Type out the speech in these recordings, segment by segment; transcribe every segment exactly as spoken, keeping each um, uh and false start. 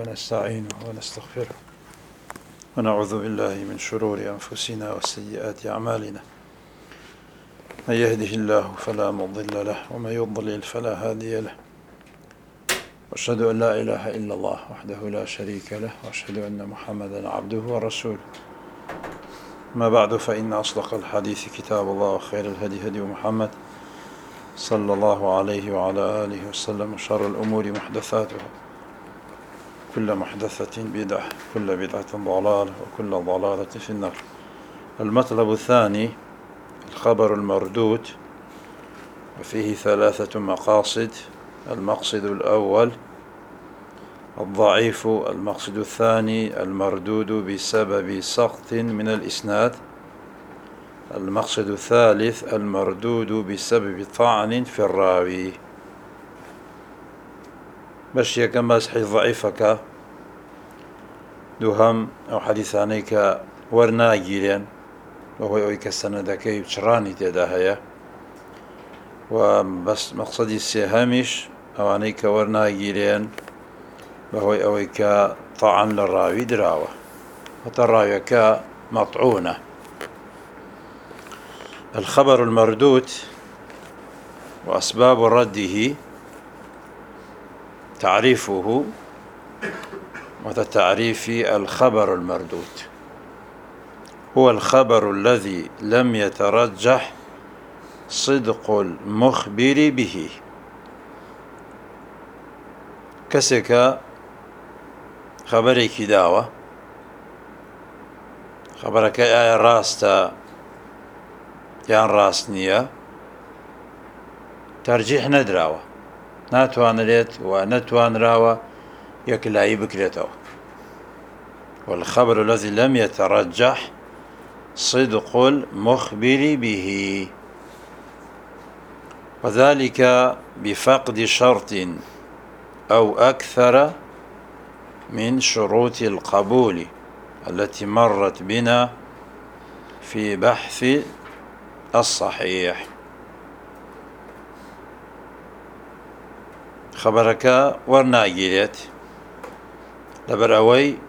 ونستعينه ونستغفره ونعوذ بالله من شرور أنفسنا وسيئات أعمالنا. من يهده الله فلا مضل له ومن يضلل فلا هادي له، وأشهد أن لا إله إلا الله وحده لا شريك له، وأشهد أن محمدا عبده ورسوله. ما بعد، فإن أصدق الحديث كتاب الله، وخير الهدي هدي محمد صلى الله عليه وعلى آله وسلم، وشر الأمور محدثاتها، كل محدثة بدعة، كل بدعة ضلالة، وكل ضلالة في النار. المطلب الثاني الخبر المردود، وفيه ثلاثة مقاصد. المقصد الأول الضعيف، المقصد الثاني المردود بسبب سقط من الإسناد، المقصد الثالث المردود بسبب طعن في الراوي. باش يكن باسحي ضعيفك دوهم أو حديثانيك ورناجيلين، وهو أويك السندك بشراني تداهية. وبس مقصدي السهامش أوانيك ورناجيلين، وهو أويك طعن للراوي دراوة، وتراويك مطعونة. الخبر المردود وأسباب رده، تعريفه وتعريف الخبر المردود: هو الخبر الذي لم يترجح صدق المخبر به. كسك خبرك داوة، خبرك آية راستا يان راسنية، ترجيح ندراوة، ناتوان ريت ونتوان راوة يكلاي بكريتو. والخبر الذي لم يترجح صدق المخبر به، وذلك بفقد شرط أو أكثر من شروط القبول التي مرت بنا في بحث الصحيح. خبرك ورناجيلت لبروي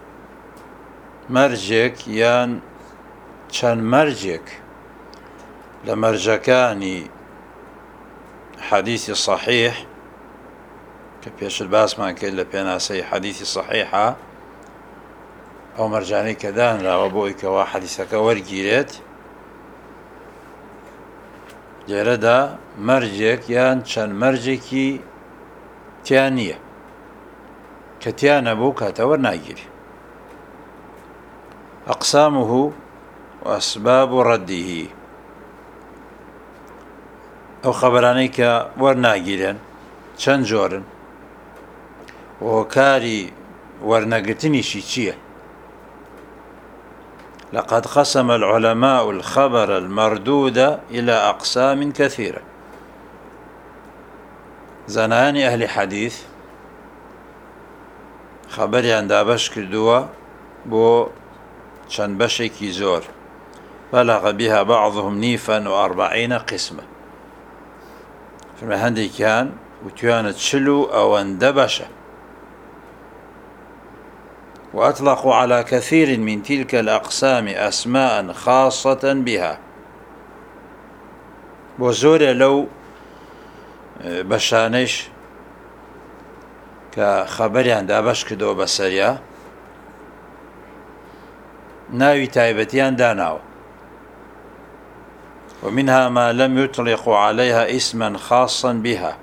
مرجك يان چەند مرجك لمرجكاني حديث صحيح كبيش الباس ما كان لبيناسي حديث صحيحة أو مرجاني كدان لا وبوئك وحديثك ورقيلت جردا مرجك يان چەند مرجكي تيانية كتيان بوك هتور ناجري. أقسامه وأسباب رده، أو خبرانيك ورناجرين چەند جورن، وكاري ورناقتني شيشية. لقد قسم العلماء الخبر المردود إلى أقسام كثيرة. زنان أهل حديث خبري عند أبش كردوا بو چەند بەشێکی زۆر، بلغ بها بعضهم نيفا وأربعين قسمة. فما هندي كان وتيانت شلو أو اندبشة. وأطلقوا على كثير من تلك الأقسام أسماء خاصة بها. وزور لو بشانش كخبري عند أبش كدو بسريا ناوي تايبتيان داناو، ومنها ما لم يطلق عليها اسما خاصا بها.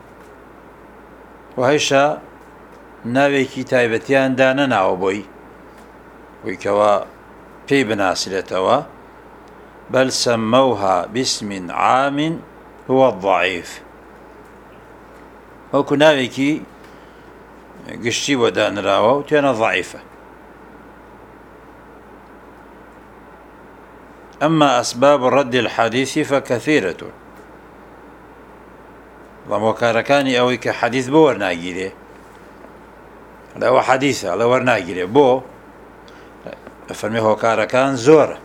وهيشا ناوي كي تايبتيان داناو بوي ويكوا في بناسلتوا، بل سموها باسم عام هو الضعيف. وكو ناوي كي قشتي ودان راو تيانا ضعيفة. أما أسباب رد الحديث فكثيرة. ومكاركاني أويك حديث بو ورناجيلي، لو حديثة لو ورناجيلي بو فرميه كاركان زورة،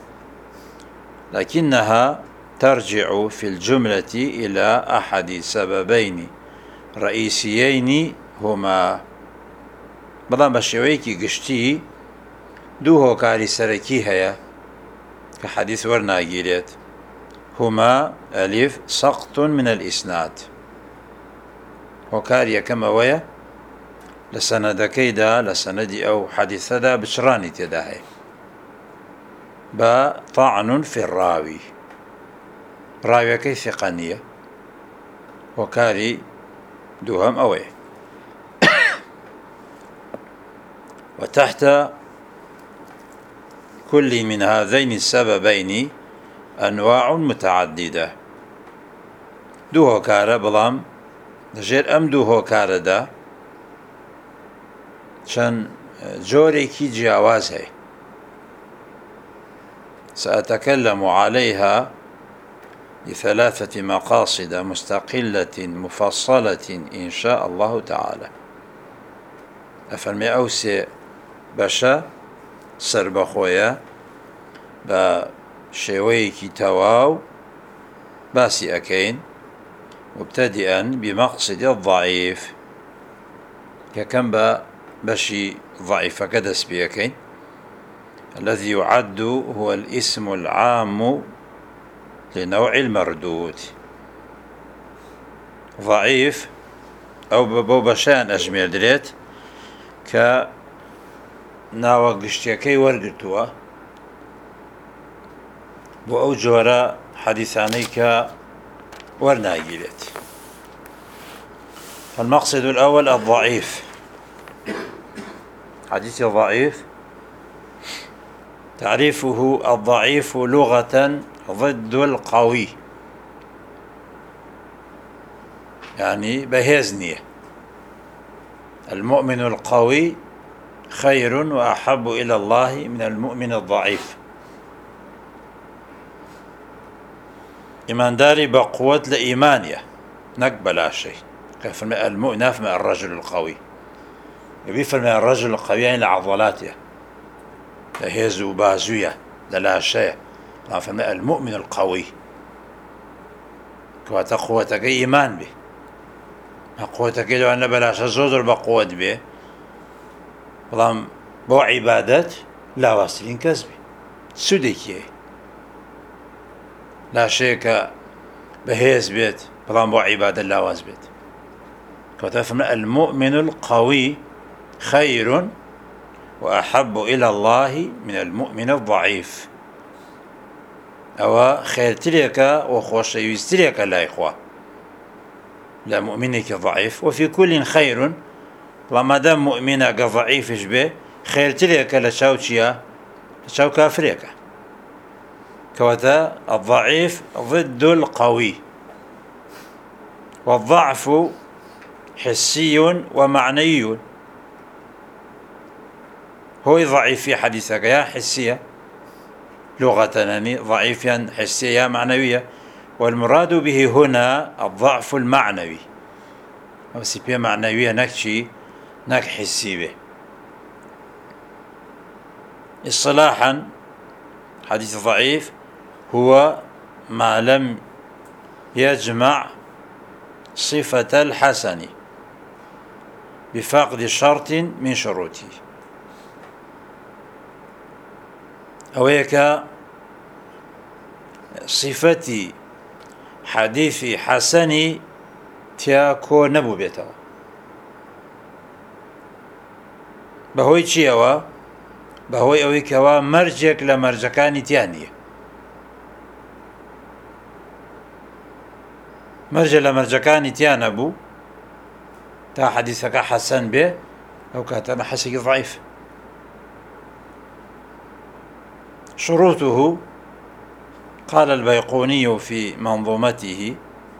لكنها ترجع في الجملة إلى أحد سببين رئيسيين، هما بەڵام بە شێوەیەکی گشتی دوو هۆکاری سەرەکی هەیە کە حەدیث وەرناگیرێت هما ألف سقط من الإسناد هۆکار یەکەم ئەوەیە لە سەنەدەکەیدا لە سەنەدی ئەو حەدیثەدا بچڕانی تێدا هەیە بە طعن في الراوي ڕاویەکەی ثقە نییە هۆکاری دووهەم ئەوەیە وتحت كل من هذين السببين أنواع متعددة دوو هۆکارە بەڵام لەژێر ئەم دوو هۆکارەدا چەند جۆرێکی جیاواز هەیە سأتكلم عليها لثلاثة مقاصد مستقلة مفصلة إن شاء الله تعالى أفرمي أوسي باشا سربخويا بشويكي تواو باسي أكين مبتدئا بمقصد الضعيف ككم بشي ضعيف كدس بيكين الذي يعد هو الاسم العام لنوع المردود ضعيف أو بو بشان أجمير دريت ك ناوە گشتیەکەی وەرگرتووە بۆ ئەو جۆرە حەدیثانەی کە وەرناگیرێت فالمقصد الأول الضعيف حديث ضعيف تعريفه الضعيف لغة ضد القوي يعني بهزنية المؤمن القوي خير وأحب إلى الله من المؤمن الضعيف إيمان داري بقوة لإيمانية نقبل شيء كيف المؤمن نافع الرجل القوي يبي فرمي الرجل القوي يعني لعضلاته لهزو بازوية لا شيء نافع المؤمن القوي كواتا قوتك إيمان به قوتك لو أن بلاش زودر بقوة به بەڵام بۆ عیبادەت لاواسترین کەس بێ سودێکیە لاشەیەکە بەهێز بێت بەڵام بۆ عیبادەت لاواز بێت کەواتە فەرمێ المؤمن القوي خير وأحب إلى الله من المؤمن الضعيف ئەوە خێرترێکە و خۆشەویستترێکە لای خوا لە مؤمنێکی ضعیف وفي كل خير ومادام مؤمنة ضعيفش به خيرتريك لشاو چيا لشاو كافريك كوتا الضعيف ضد القوي والضعف حسي ومعنوي هو ضعيف في حديثك يا حسية لغة يعني ضعيفا حسية معنوية والمراد به هنا الضعف المعنوي أو سيبيا معنوية نكشي ناك حسي به اصطلاحا حديث ضعيف هو ما لم يجمع صفة الحسن بفقد شرط من شروطه أو هيك صفتي حديث حسن تياكو نبو بيته بەهۆی چیەوە بەهۆی ئەوەی کەوا مەرجێک لە مەرجەکانی تیان نییە مەرجە لە مەرجەکانی تیان نەبوو تا حەدیثەکە حەسەن بێ ئەو کاتەمە حەسێکی ضعیف شروطه قال البيقوني في منظومته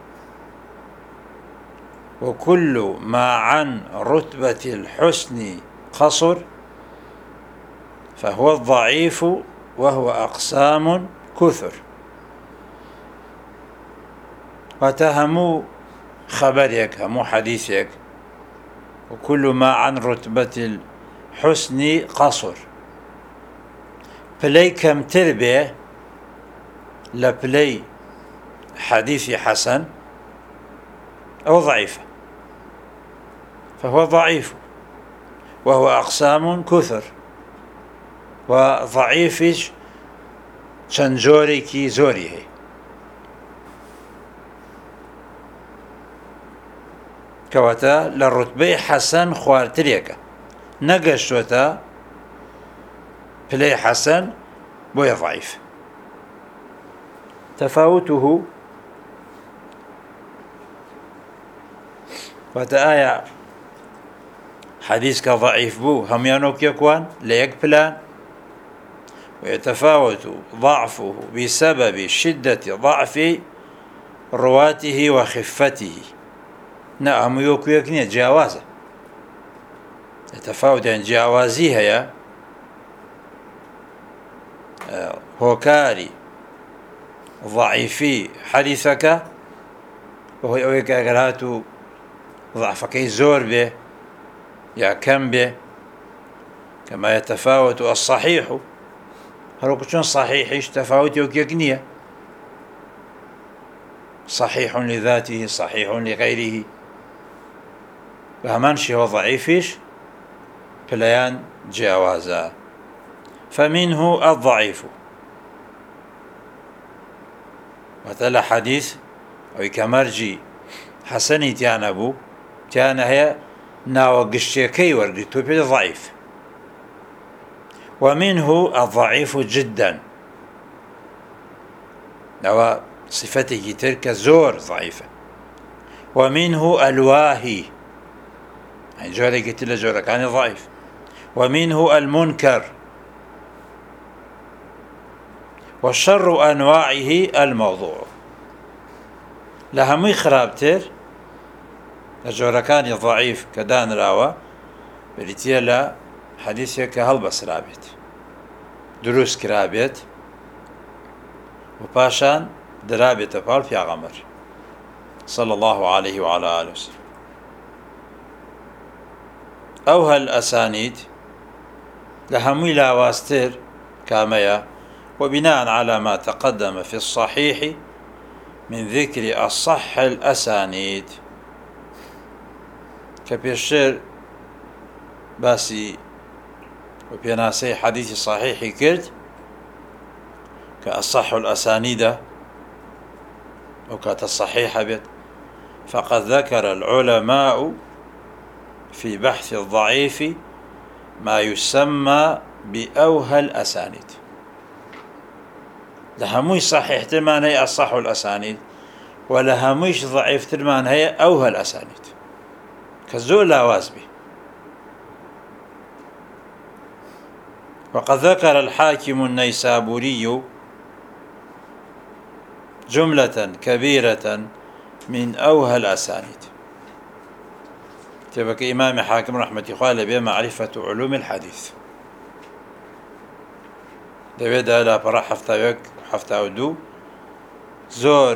وكل ما عن رتبة الحسن قصر فهو الضعيف وهو أقسام كثر وتهموا خبرك همو حديثك وكل ما عن رتبة الحسن قصر بلي كم تربية لبلي حديث حسن أو ضعيف فهو ضعيف وهو أقسام كثر وضعيفش چەند جۆرێکی زۆری هەیە. کەواتە لە ڕوتبەی حەسەن خواردترێکە، نەگەشتوەتە پلەی حەسەن بۆیە ضعیف. تەفاوته واتە ئایا حەدیث کە ضعیف بوو هەمویان وەکیەکوان لە یەک پلان؟ ويتفاوت ضعفه بسبب شدة ضعف رواته وخفته. نعم يوكو يكني جاوازة يتفاوت يعني جاوازي هي هوكاري ضعيفي حديثك وهو يوكي أقراتو ضعفك زور به يا كم به، كما يتفاوت الصحيح هروكو چون صحيحش تفاوت يوكيك نية، صحيح لذاته صحيح لغيره، بهمان شي هو ضعيفش بليان جاوازا. فمنه الضعيف مثلا حديث أو كمرجي حسني تيان أبو تيان هي ناوغشتيكي وردي توبي ضعيف. ومنه الضعيف جدا، نوا صفته تلك زور ضعيفة. ومنه الواهي يعني جوري قلت له جورك يعني ضعيف. ومنه المنكر. والشر أنواعه الموضوع لهمي خرابتر لجوركاني ضعيف كدان راوة بريتيا لا حديثك هەڵبەس رابێت، دروست کرابێت و پاشان درابێتە پاڵ پیاغەمبەر صلى الله عليه وعلى آله وسلم. أوها الأسانيد لهموي لاواستر كاميا. وبناء على ما تقدم في الصحيح من ذكر الصح الأسانيد كبيرشير باسي وبيناسي حديث صحيح كرت كأصح الأسانيد وكات الصحيح بيت. فقد ذكر العلماء في بحث الضعيف ما يسمى بأوهى الأسانيد. لهموش صحيح ترمان هي أصح الأسانيد، ولهموش ضعيف ترمان هي أوهى الأسانيد كزول لا وازبي. وقد ذكر الحاكم النيسابوري جملة كبيرة من أوهى الأسانيد. تبقى إمام حاكم رحمة الله عليه معرفة علوم الحديث دەبێت لا پەڕە حەفتاوێک حەفتا و دوو زۆر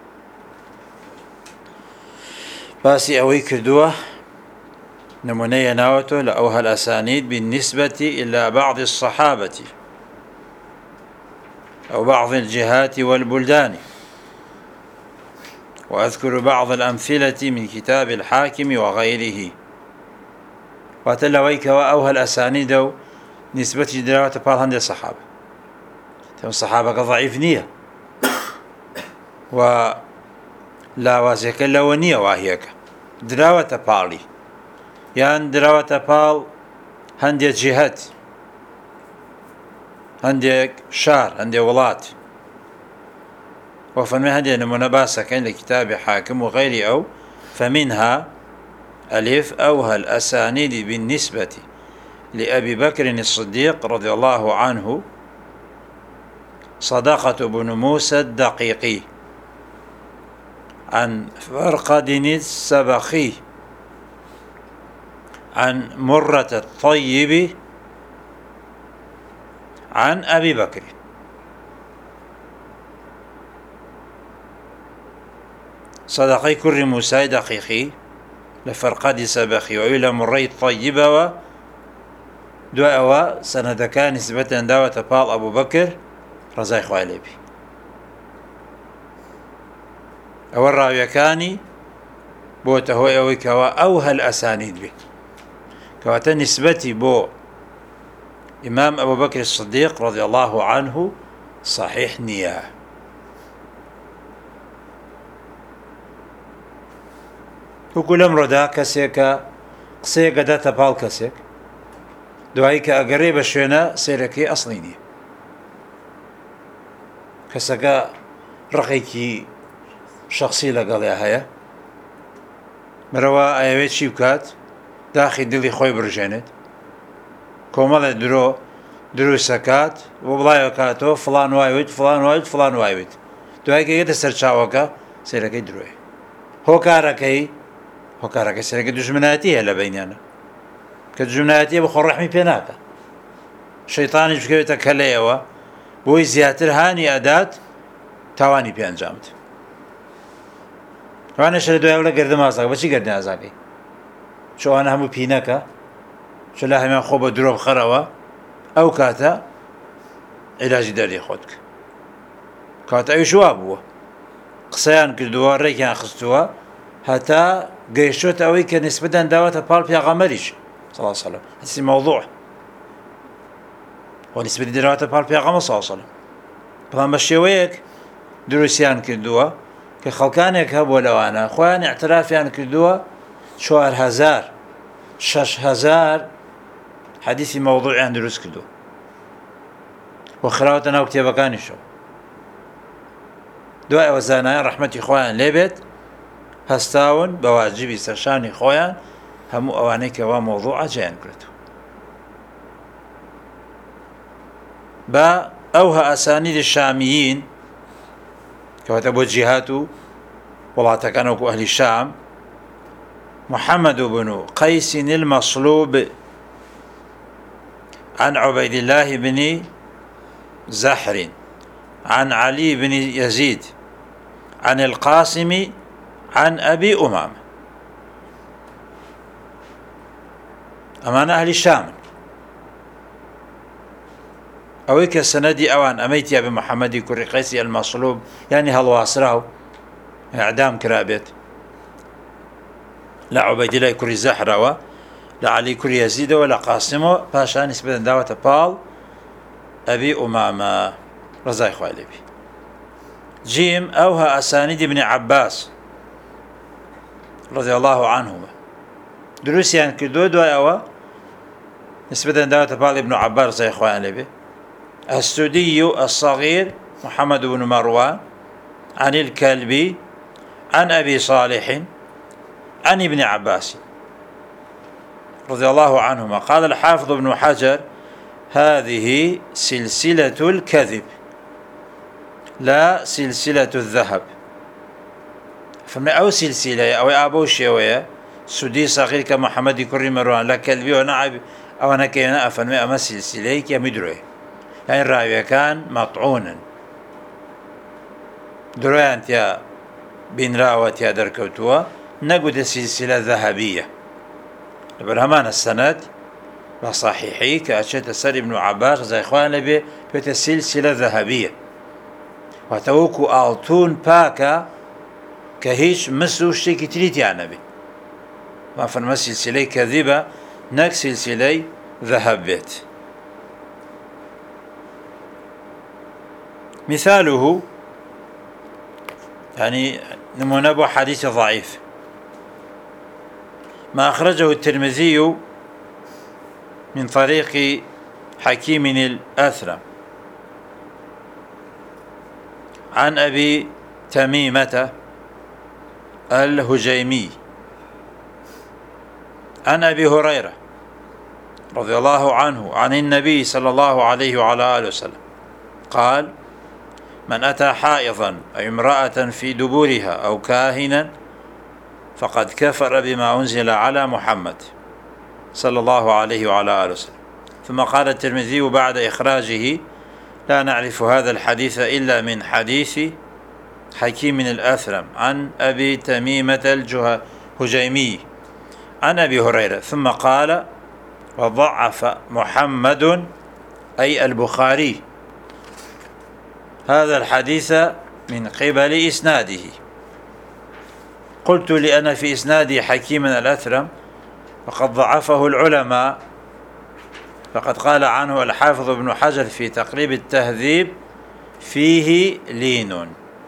باسی ئەوەی کردووە نمونەیە ناوەتەوە لە أوهى الأسانيد بالنسبة إلى بعض الصحابة أو بعض الجهات والبلدان. وأذكر بعض الأمثلة من كتاب الحاكم وغيره. واتلويك وأوهى الأسانيد نسبة دراوة بال هندي الصحابة تم الصحابة ضعيف نية و لا واسك لو نية واهيك دراوة بالي يعني دراوة بال هندي جهات هندي شار هندي ولات. وفمن هذه نمونة باسة كان لكتاب حاكم وغيره. أو فمنها ألف أوهى الأسانيد بالنسبة لأبي بكر الصديق رضي الله عنه صدقة بن موسى الدقيقي عن فرقد السبخي عن مرة الطيب عن أبي بكر. صدقي كر موسى دقيقي لفرقد سبخي وإلى مري الطيبة ودعوة سند كان نسبة دعوة بال أبو بكر رضي الله عنه. أو الراوي كاني بوته أوي كوا أوهى الأسانيد به كواتا نسبتي بو إمام أبو بكر الصديق رضي الله عنه صحيح نية. وكل أمر كسيك قسيك داتا بال كسيك دوایکە ئەگەڕێ بە شوێنە سیرەکەی ئەسڵی نییە، کەسەکە ڕقێکی شخصی لەگەڵێ هەیە، مرەوە ئەیەوێت چی بکات؟ داخی دڵی خۆی بڕژێنێت، کۆمەڵێ درۆ دروستەکات بۆ بڵایەوە کاتەوە فڵان وایوێت فڵان وایوێت فڵان وایوێت، دوایکە یێتە سەرچاوەکە سیرەکەی درۆیە. هۆکارەکەی هۆکارەکەی سیرەکە دوژمنایەتی هەیە لە بەینیانە، کە دوژمنایەتیە بەخۆ ڕەحمی پێ ناکە، شەیتانیش بکەوێتە کەلەیەوە بۆی زیاتر هانی ئەدات تاوانی پێ ئەنجامت. وانەشە لە دوای وڵە گەردە مازاکە بەچی گەردە ئازاکەی چۆوانە هەموو پینەکە چ لە هەمان خۆ بە درۆ بخەرەوە، ئەو کاتە عیلاجی دەردی خۆت بکە. کاتە ئەویش وا بووە قسەیان کردووە ڕێکیان خستووە هەتا گەیشتوتە ئەوەی کە نسبەتەن داوەتە پاڵ پێغەمبەریش صلی الله علیه وسلم، هەسی مەوضوع و نسبەتی دەراوەتە پاڵ پێغەمبەر صلی الله علیه وسلم. بەڵام بە شێوەیەک دروستیان کردووە کە خەڵکانێک هەبووە لەوانە خۆیان ئیعترافیان کردووە چوار هەزار شەش هەزار حەدیثی مەوضوعیان دروست کردووە و خراوەتە ناو کتێبەکانیشەوە. دوای ئەوە زانایان ڕەحمەتی خۆیان لێبێت هەستاون بە واجبی سەرشانی خۆیان هەموو ئەوانەی کەوا مەوضوعە جێیان کردووە. بە ئەوها ئەسانیدی شامیین کەواتە بۆ جیهات و وڵاتەکان وەکو ئەهلی شام، محمد بن قيس المصلوب عن عبيد الله بن زحر عن علي بن يزيد عن القاسم عن أبي أمامة. أمان أهل الشام أويك السندي أوان أميتي أبي محمد كري قيسي المصلوب يعني هالواصره إعدام كرابت لا عبيد الله كري زحرة لا علي كري يزيد ولا قاسمه باشا نسبة دعوة بال أبي أمامة رضاي خوالي بي. جيم أوها أسانيد ابن عباس رضي الله عنهما دروسيان كدو دو أوا نسبة دعوة بال ابن عباس رضاي خوالي بي. السدي الصغير محمد بن مروان عن الكلبي عن أبي صالح عن ابن عباس رضي الله عنهما. قال الحافظ ابن حجر هذه سلسلة الكذب لا سلسلة الذهب. فما أو سلسلة أو أبو شوية سدي صغير كمحمد كري مروان لا كلبي ونعب أو أنا كينا أفنما أما سلسلة كمدروي يعني الراوية كان مطعونا درويان تيا بين راوة يا دركوتوا نقود سلسلة ذهبية لبرهمان السند وصحيحي كأشياء سر ابن عباس زي إخوان لبي بيت سلسلة ذهبية وتوكو آلتون باكا كهيش مسو شتيكي تريد يعني بي ما فرما سلسلة كذبة نك سلسلة ذهب بيت. مثاله يعني نمونة حديث ضعيف ما أخرجه الترمذي من طريق حكيم الأثرم عن أبي تميمة الهجيمي عن أبي هريرة رضي الله عنه عن النبي صلى الله عليه وعلى آله وسلم قال: من أتى حائضا أي امرأة في دبورها أو كاهنا فقد كفر بما أنزل على محمد صلى الله عليه وعلى آله وسلم. ثم قال الترمذي بعد إخراجه: لا نعرف هذا الحديث إلا من حديث حكيم الأثرم عن أبي تميمة الهجيمي عن أبي هريرة. ثم قال: وضعف محمد أي البخاري هذا الحديث من قبل إسناده. قلت لأن في إسناد حكيم الأثرم وقد ضعفه العلماء، فقد قال عنه الحافظ ابن حجر في تقريب التهذيب: فيه لين.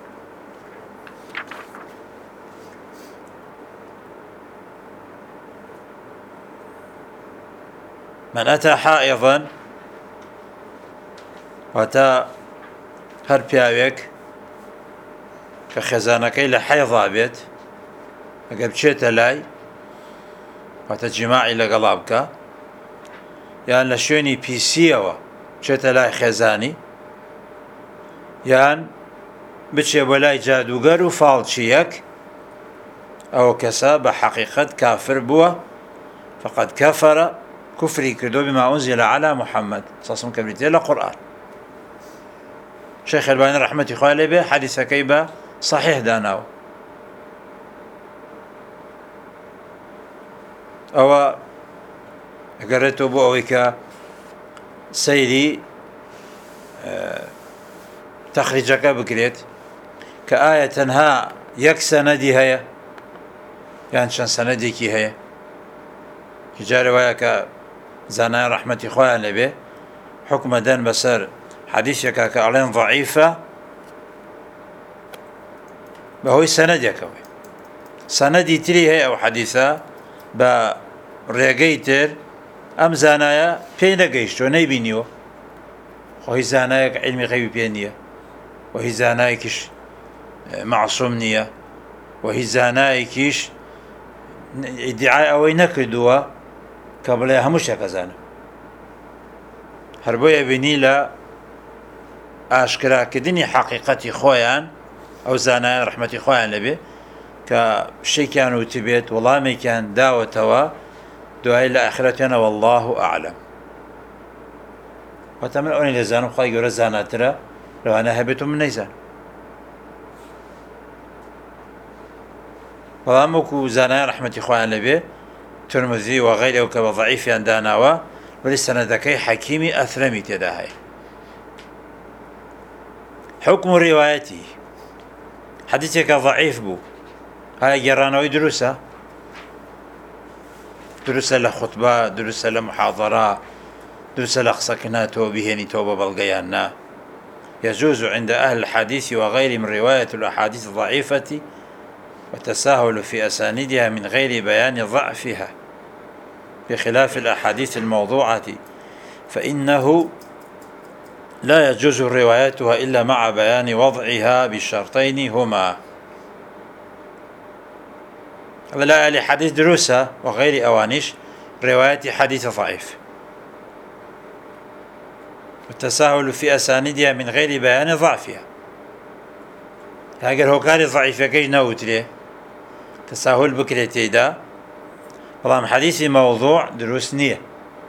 من أتى حائضا، وأتى هەر پیاوێک کە خێزانەکەی لە حەیضا بێت، ئەگەر بچێتە لای واتە جیماعی لەگەڵا بکە، یان لە شوێنی پیسیەوە بچێتە لای خێزانی، یان بچێ بۆ لای جادوگەر و فاڵچیەک، ئەو کەسە بە حەقیقەت کافر بووە، فقد کەفەرە، کوفری کردو بما أنزل على محمد ساسم کەبریتێ لە قورئان. شيخ الباني رحمة الله عليه به حديث كيبا صحيح داناو. أو قرأته بو أويكا سيدي اه تخرجك بكريت كآية تنها يك سندي هيا، يعني شان سندي كي هيا جاري وياك زانا رحمة الله عليه به حكم دان بسر حديثك كأعلان ضعيفة بهوي سندك هوي سندي تري هي أو حديثة بريقيتر أم زانايا بين قيشتو نيبينيو، وهي زانايا علمي غيبي بينية، وهي زانايا كيش معصوم نية، وهي زانايا كيش ادعاء أوي نكردوا قبلها همش هكذا هربويا بيني لا ئاشکرا کردنی حقیقەتی خۆیان ئەو زانایان ڕەحمەتی خۆیان لەبێ کە شتێکیان وتی بێت وەڵامێکیان داوەتەوە دوای لە ئاخرەتیانە والله ئەعلەم. واتە من ئەوەی دەزانم خوای گەورە زاناترە لەوانە هەبێت و من نەیزانم. بەڵام وەکو زانایان ڕەحمەتی خۆیان لەبێ ترمذی و غەیرەوە کە بە ضەعیفیان داناوە، وەلی سەنەدەکەی حەکیمی ئەثرەمی تێدا هەیە. حكم روايته حديثك ضعيف بو هاي جرانوي دروسة دروسة لخطبة، دروسة لمحاضرة، دروسة لقصكنا توبهني توبة بلغيانا. يجوز عند أهل الحديث وغير من رواية الأحاديث الضعيفة والتساهل في أسانيدها من غير بيان ضعفها، بخلاف الأحاديث الموضوعة فإنه لا يجوز روايتها إلا مع بيان وضعها بالشرطين هما. ولا لحديث دروسة وغير أوانش رواية حديث ضعيف، والتساهل في أسانيدها من غير بيان ضعفها. هاجر هو كان ضعيف كي نوت له تساهل بكرتي دا والله حديث موضوع دروس نية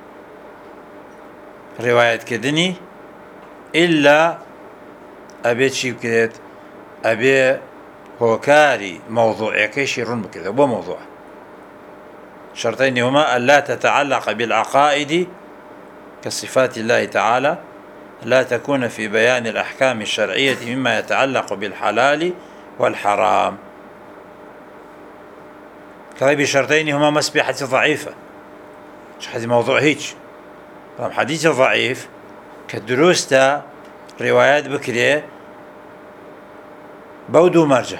رواية كدني إلا أبي شيء بكرت أبي هو كاري موضوع كيش يرون بكذا بو موضوع. شرطين هما ألا تتعلق بالعقائد كصفات الله تعالى، لا تكون في بيان الأحكام الشرعية مما يتعلق بالحلال والحرام. كذا بشرطين هما مسبي حديث ضعيفة، حديث موضوع هيك حديث ضعيف كدروستا روايات بكري بودو مرجع.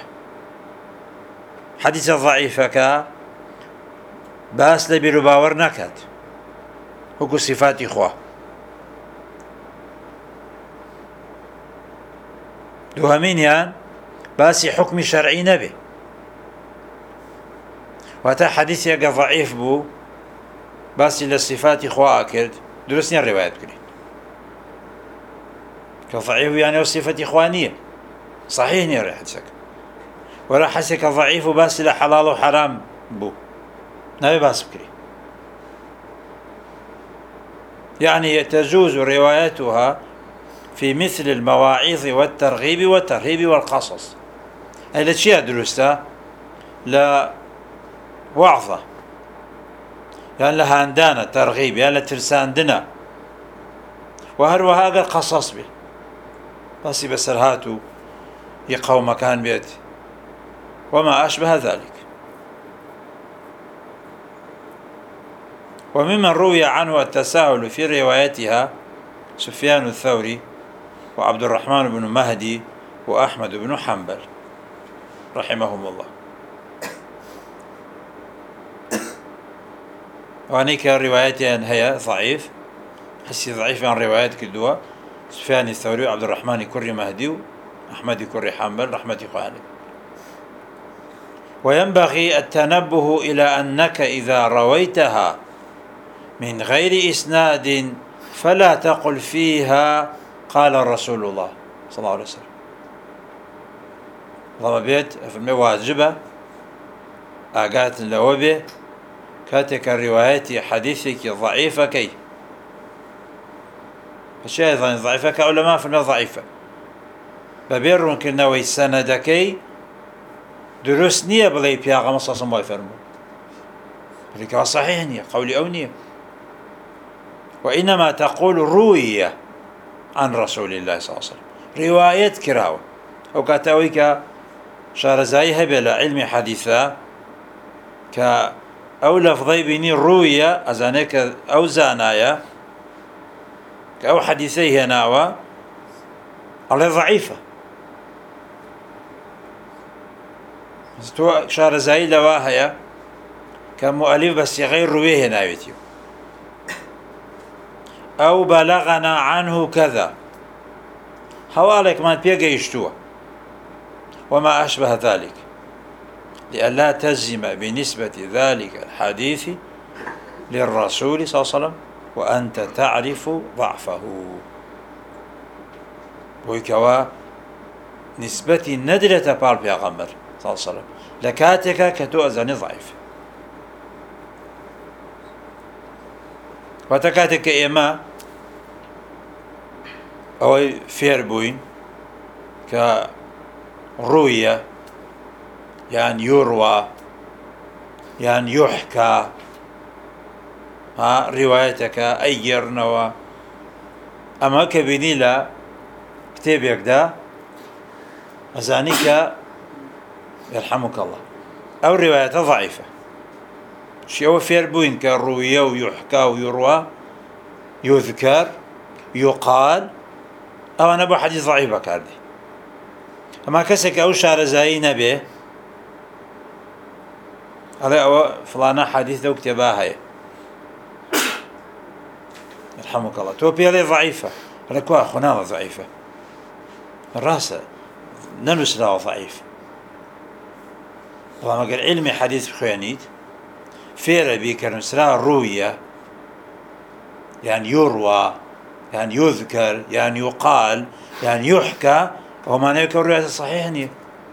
حديث ضعيفة كا باس لبيرو باور نكات هكو صفات إخوة دوهمين يان باسي حكم شرعي نبي، واتا حديث يقى ضعيف بو باسي للصفات إخوة أكد درسني الروايات بكري كضعيف يعني صفة إخوانية صحيح نير حدثك، ولا حسك ضعيف وباس لا حلال وحرام بو نبي باس بكري. يعني تجوز روايتها في مثل المواعظ والترغيب والترهيب والقصص. أي لشيء درسته لا وعظة يعني لها هندانة ترغيب يعني لترساندنا، وهروها قال قصص به بس بسرهاتو يقوى مكان بيت وما أشبه ذلك. وممن روي عنه التساهل في روايتها سفيان الثوري وعبد الرحمن بن مهدي وأحمد بن حنبل رحمهم الله. وانيك روايتين هي ضعيف، حسي ضعيف عن روايات كدوا سفيان الثوري وعبد الرحمن كري مهدي وأحمد كري حنبل رحمة الله. وينبغي التنبه إلى أنك إذا رويتها من غير إسناد فلا تقل فيها قال رسول الله صلى الله عليه وسلم. ضم بيت في واجبة آقات اللوبة كاتك الروايات حديثك ضعيفة كي الشيء ضعيفة كعلماء في ضعيفة ببير كنا ويسندكي دروس نية بلي بياغا مصاصا ما يفرمو بلك صحيح نية قولي أو نية، وإنما تقول روية عن رسول الله صلى الله عليه وسلم رواية كراوة أو كاتاويك شارزاي هبلا علم حديثا كأو لفظي بني روية أزانيك أو زانايا كأو حديثي هناوا على ضعيفة تو شارزاي لواهيا كمؤلف بس غير رويه ناويتيو أو بلغنا عنه كذا حوالك ما بيجيشتوه وما أشبه ذلك لئلا تجزم بنسبة ذلك الحديث للرسول صلى الله عليه وسلم وأنت تعرف ضعفه. ويكوا نسبة ندرة بالبيغمبر صلى الله عليه وسلم لكاتك كتؤذن ضعيف وتكاتك إما أو فيربوين كرؤية يعني يروى يعني يحكى ها روايتك أيرنوا أما كبني لا كتابك دا أزانيك يرحمك الله أو رواية ضعيفة شيء هو فيربوين كرؤية ويحكى ويروى يذكر يقال أو أنا أبو حديث ضعيفة كاردي أما كسك أو شارزاي نبي هذا أو فلانا حديث لو كتباها هي يرحمك الله توبي هذه ضعيفة هذا كوا خناغة ضعيفة الراسة ننسلا ضعيف والله ما قال علمي حديث بخوانيت فيرا بيك نسلا روية يعني يروى يعني يذكر يعني يقال يعني يحكى وما نيكون رواية صحيحة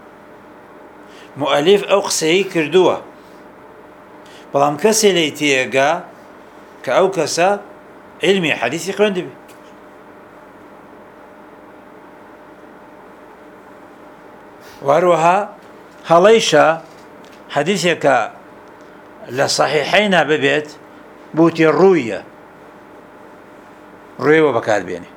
مؤلف أو قسي كردوه بلام كسي ليتيقا كأو كسا علمي حديثي خوانده بي واروها هليشا حديثك لصحيحين ببيت بوتي الرؤية رؤية وبكار بيني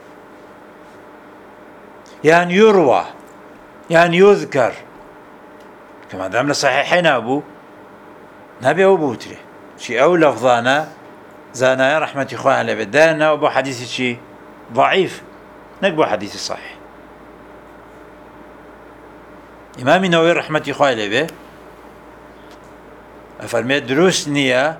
يعني يروى يعني يذكر كما دام لصحيحين أبو نبي أبو بوتري شي أو لفظانا زانا رحمة إخوان على بدانا وأبو حديث شي ضعيف نقبو حديث الصحيح. إمام النووي رحمة إخوان عليه أفرمي دروس نية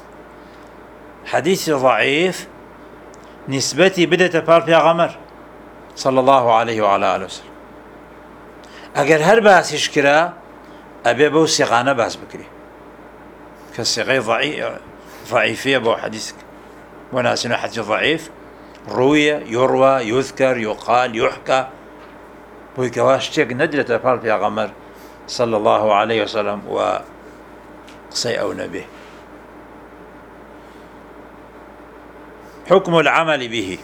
حديث ضعيف نسبتي بدأت باربيا غمر صلى الله عليه وعلى آله وسلم أجر هر باس يشكرا أبي أبو سيغانا باس بكري كالسيغي ضعيف ضعيفية أبو حديثك وناسنا حديث ضعيف روية يروى يذكر يقال يحكى بويكواش تيك ندلة باربيا غمر صلى الله عليه وسلم وقصي أو نبيه. حكم العمل به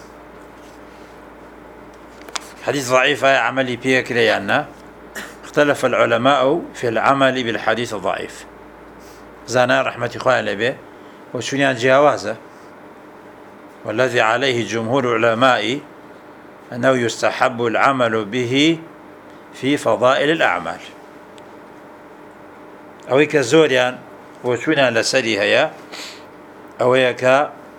حديث ضعيف عملي بيك ليانا اختلف العلماء في العمل بالحديث الضعيف زانا رحمة إخوان لبه وشنيان جوازه والذي عليه جمهور العلماء أنه يستحب العمل به في فضائل الأعمال أو كزوريان وشنيان لسري هيا ئەوەیە کە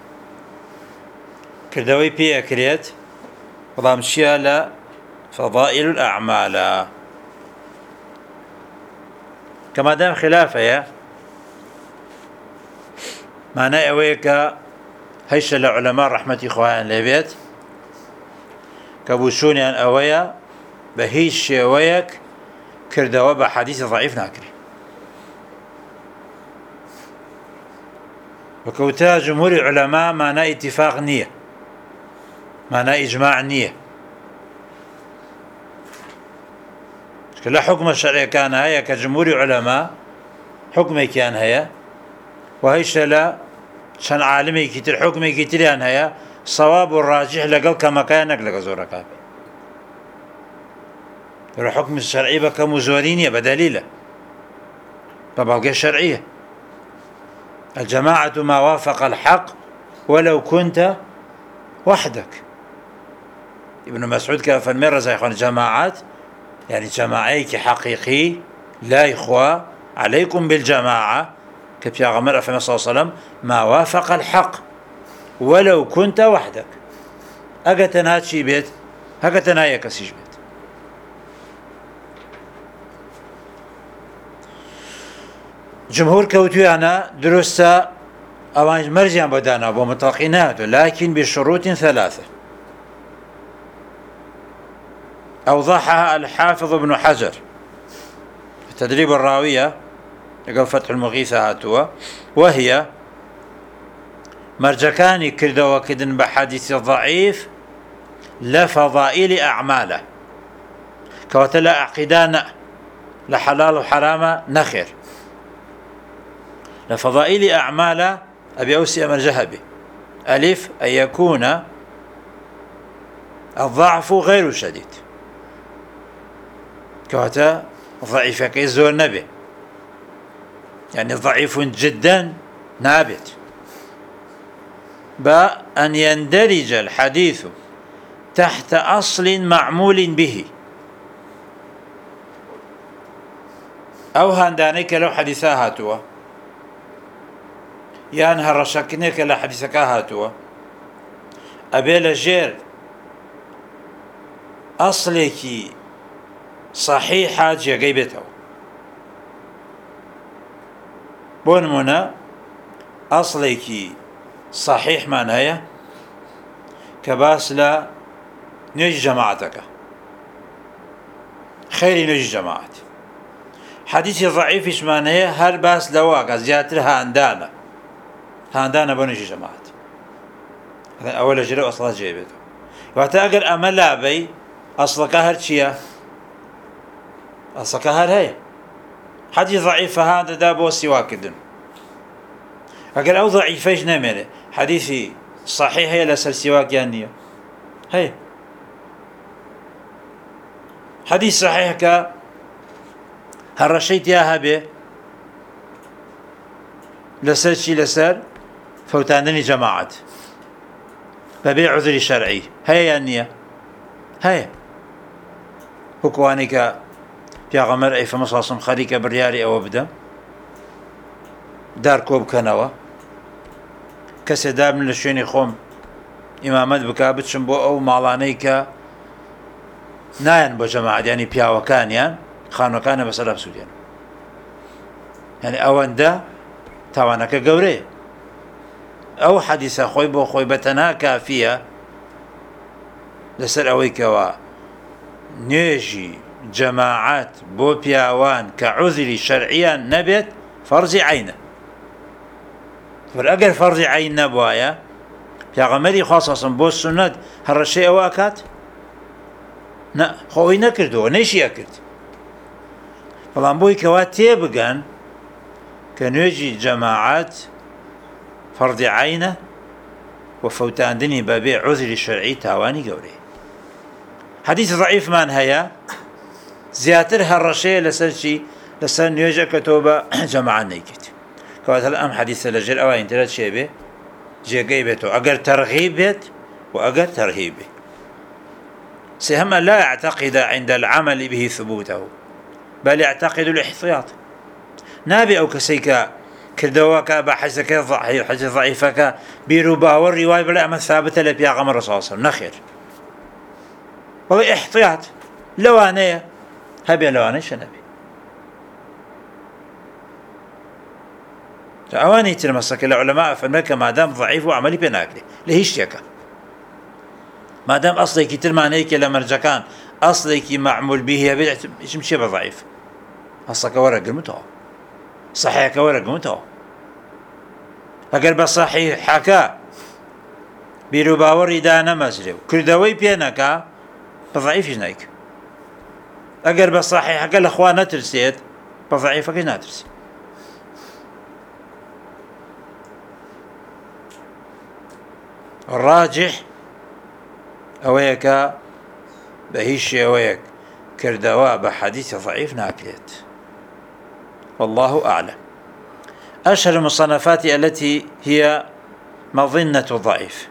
کردەوەی پێ ئەکرێت بەڵام چیە لە فەضائیل الأعمالە کە مادام خلافەیە معنای ئەوەیە کە هەیشە لە عولەما ڕەحمەتی خوایان لێبێت کە بوشونیان ئەوەیە بە هیچ شێوەیەک کردەوە بە حەدیثی ضعیف ناکرێت. وەکەوتە جمهوری عولەما معنای ئیتیفاق نییە، معنای ئیجماع نییە، کە لە حکمە شەرعیەکان هەیە کە جمهوری عولەما حکمێکیان هەیە و هەیشە لە چەند عالمێکی تر حکمێکی تریان هەیە سەواب و ڕاجح لەگەڵ کەمەکەیان نەک لەگە زۆرەکان. لە حکم شەرعی بە کەم و زۆری نییە، بە دەلیلە، بە بەڵگەی شەرعیە. الجماعة ما وافق الحق ولو كنت وحدك. ابن مسعود كان فرمي رضي الله عنه جماعات يعني جماعيك حقيقي لا إخوة عليكم بالجماعة كبيغمبر صلى الله عليه وسلم ما وافق الحق ولو كنت وحدك. أقتنا هاتشي بيت هقتنا يكسيش بيت. جمهور كوتويانا درستا أوان مرجعا بدانا ومتقنات لكن بشروط ثلاثة أوضحها الحافظ ابن حجر في تدريب الراوية يقول فتح المغيثة هاتوا، وهي مرجكاني كردوا كدن بحديث ضعيف لفضائل أعماله كوتلا عقيدان لحلال وحرام نخير لفضائل أعمال أبي أوسي أمر جهبي ألف أن يكون الضعف غير شديد كواتا ضعيف كيزور نبي يعني ضعيف جدا نابت بأن يندرج الحديث تحت أصل معمول به أو هندانيك لو حديثا هاتوا یان هەڕەشەکردنێکە لە حەدیثەکە هاتووە ئەبێ لە ژێر ئەسڵێکی صەحیحە جێگەی بێتەوە. بۆ نمونە ئەسڵێکی صەحیحمان هەیە کە باس لە نوێژی جەماعەتەکە، خەیری نوێژی جەماعەت. حەدیثی ضەعیفیشمان هەیە هەر باس لەوە کە زیاتر هاندانە هاندانە بۆ نوێژی جەماعەت. ئەوە لە ژێرە ئەسڵە جێ بێتەوە. واتە ئەگەر ئەمە لابەی ئەسڵەکە هەر چییە؟ ئەسڵەکە هەر هەیە. حەدیث ضەعیفە هاندەدا بۆ سیواکردن. ئەگەر ئەو ضەعیفەیش نەمێنێ حەدیثی صەحیح هەیە لەسەر سیواکیان نییە؟ هەیە. حەدیث صەحیح کە هەڕەشەی تیا هەبێ لەسەر چی؟ لەسەر فەوتاندنی جەماعەت بەبێ عوزری شەرعی هەیە یان نییە؟ هەیە. وەکوانەی کە پیاغەمبەر ئەیفەرمێ سەڵڵەڵاهو عەلەیهی وسەلەم خەریکە بڕیاری ئەوە بدەم دار کۆ بکەنەوە، کەسێ دار من لە شوێنی خۆم ئیمامەت بکا بچم بۆ ئەو ماڵانەی کە نایەن بۆ جەماعەت یانی پیاوەکانیان خانوەکانە بەسەر ئەفسوودێن. یعنی ئەوەندە تاوانەکە گەورەیە. ئەو حەدیثە خۆی بۆ خۆی بەتەنها کافیە لەسەر ئەوەی کەوە نوێژی جەماعەت بۆ پیاوان کە عوزری شەرعیان نەبێت فەرزی عەینە. ئەگەر فەرزی عەین نەبوایە پیاغەمبەری خوا سەڵڵەڵاهو عەلەیهی وسەلەم بۆ سونەت هەڕەشەی ئەوە ئەکات؟ نە، خۆی نەکردەوە، نەیشی ئەکرد. بەڵام بۆی کەوا تێبگەن کە نوێژی جەماعەت فەرزی عەینە و فەوتاندنی بەبێ عوزری شەرعی تاوانی گەورەیە. حەدیث ضەعیفمان هەیە زیاتر هەڕەشەیە لەسەر چی؟ لەسەر نوێژە کە تۆ بە جەماعەت نەیکرد. کەواتە ئەم حەدیثە لەژێر ئەوە ئینترە چێ بێ؟ جێگەی بێتەوە، ئەگەر تەرغیب بێت و ئەگەر تەرهیب بێت. سێهەمە لا يعتقد عند العمل به ثبوته بل يعتقد الاحتياط. نابێ ئەو کەسەی کە کردەوەکە بە حەجەکە حەجە ضعیفەکە بیر و باوەڕی وای بڵێ ئەمە ثابتە لە پیاغەمبەر صلی الله علیه وسلم نەخێر بەڵێ احتیاط لەوانەیە هەبێ لەوانەیەش نەبێ ئەوانەی تر مەسەکە لە عولەما فەرمێ کە مادام ضعیف و عەمەلی پێ ناکرێ لە هیچ شتێکە مادام ئەسڵێکی ترمانەیەکە لە مەرجەکان ئەسڵێکی مەعمول به هەبێت هیچم چیە بە ضعیف ئەسڵەکە وەرەگرمتەوە صحیحەکە وەرەگرمتەوە ئەگەر بە صحیحەکە بیر و باوەڕی دا نەمەزرێ و کردەوەی پێ نەکا بە ضعیفیش نایکە ئەگەر بە صحیحەکە لە خوا نەترسێت بە ضعیفەکەی ناترسێت ڕاجح ئەوەیە کە بە هیچ شێوەیەک کردەوە بە حەدیث ضعیف ناکرێت والله أعلم. أشهر المصنفات التي هي مظنة ضعيف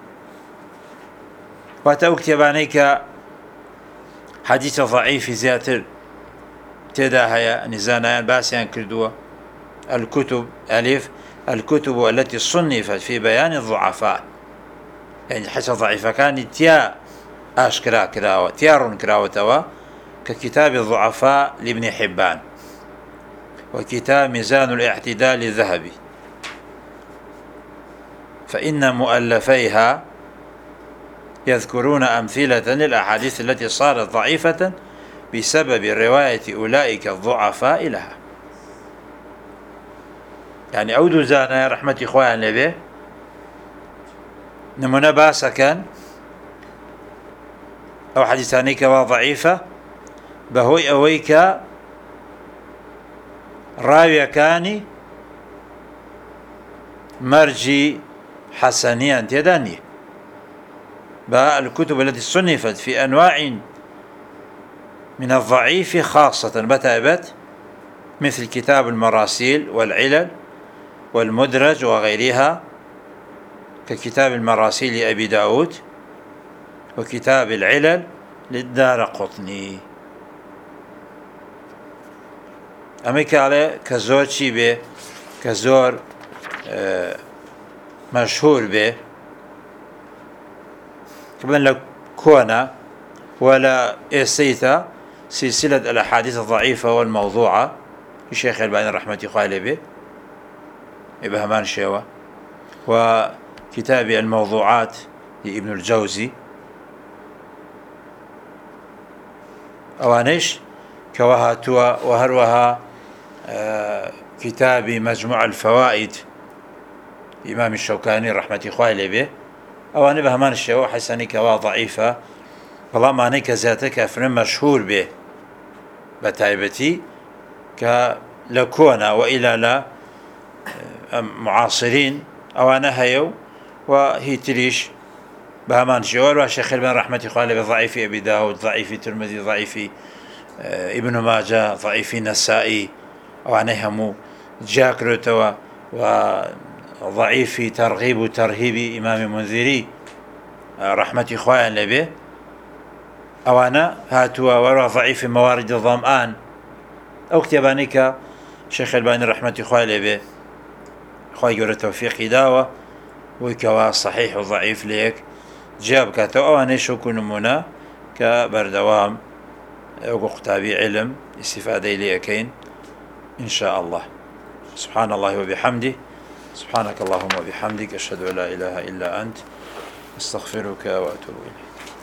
واتو كتابانيك حديث ضعيف زياتر تدا هيا نزانيان باسيان كردوة الكتب ألف الكتب التي صنفت في بيان الضعفاء يعني حتى ضعيفة كان تيا أشكرا كراوة تيارون كراوة ككتاب الضعفاء لابن حبان وكتاب ميزان الاعتدال الذهبي فإن مؤلفيها يذكرون أمثلة للأحاديث التي صارت ضعيفة بسبب رواية أولئك الضعفاء لها يعني أودو زانا رحمة إخوان لبه نمونا باسا كان أو حديثانيك وضعيفة بهوي أويك راوي كاني مرجي حسنيا تيداني بالكتب التي صنفت في أنواع من الضعيف خاصة بتابت مثل كتاب المراسيل والعلل والمدرج وغيرها ككتاب المراسيل لأبي داود وكتاب العلل للدارقطني أمريكا على كزور شي به كزور آه مشهور به كمان لو كونا ولا إسيتا سلسلة الأحاديث الضعيفة والموضوعة الشيخ الباني رحمة الله به إبهمان شيوة وكتاب الموضوعات لابن الجوزي أوانيش كوهاتوا وهروها آه كتاب مجموع الفوائد إمام الشوكاني رحمة الله به أواني بهمان الشيوة حسني كوا ضعيفة والله ما نيك ذاتك أفرم مشهور به بتايبتي كلكونا وإلى لا معاصرين أوانا هيو وهي تريش بهمان الشيوة وشيخ الباني رحمة الله ضعيف أبي داود ضعيف ترمذي ضعيف ابن ماجه ضعيف نسائي أوانا همو جاكروتوا وضعيف ترغيب وترهيب إمام منذري رحمة إخوان لبه أوانا هاتوا ورا ضعيف موارد الظمآن أو كتابانيك شيخ الباني رحمة إخوان لبه إخوان يورا توفيقي داوة ويكوا صحيح وضعيف ليك جاب كاتو أوانا شوكو نمونا كبردوام أو كتابي علم استفادة ليكين إن شاء الله. سبحان الله وبحمده سبحانك اللهم وبحمدك أشهد أن لا إله إلا أنت أستغفرك وأتوب إليك.